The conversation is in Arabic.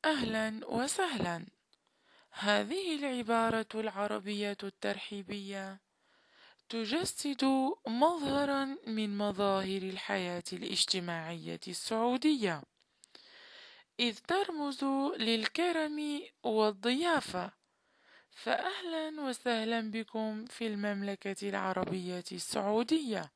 أهلا وسهلا. هذه العبارة العربية الترحيبية تجسد مظهرا من مظاهر الحياة الاجتماعية السعودية، إذ ترمز للكرم والضيافة. فأهلا وسهلا بكم في المملكة العربية السعودية.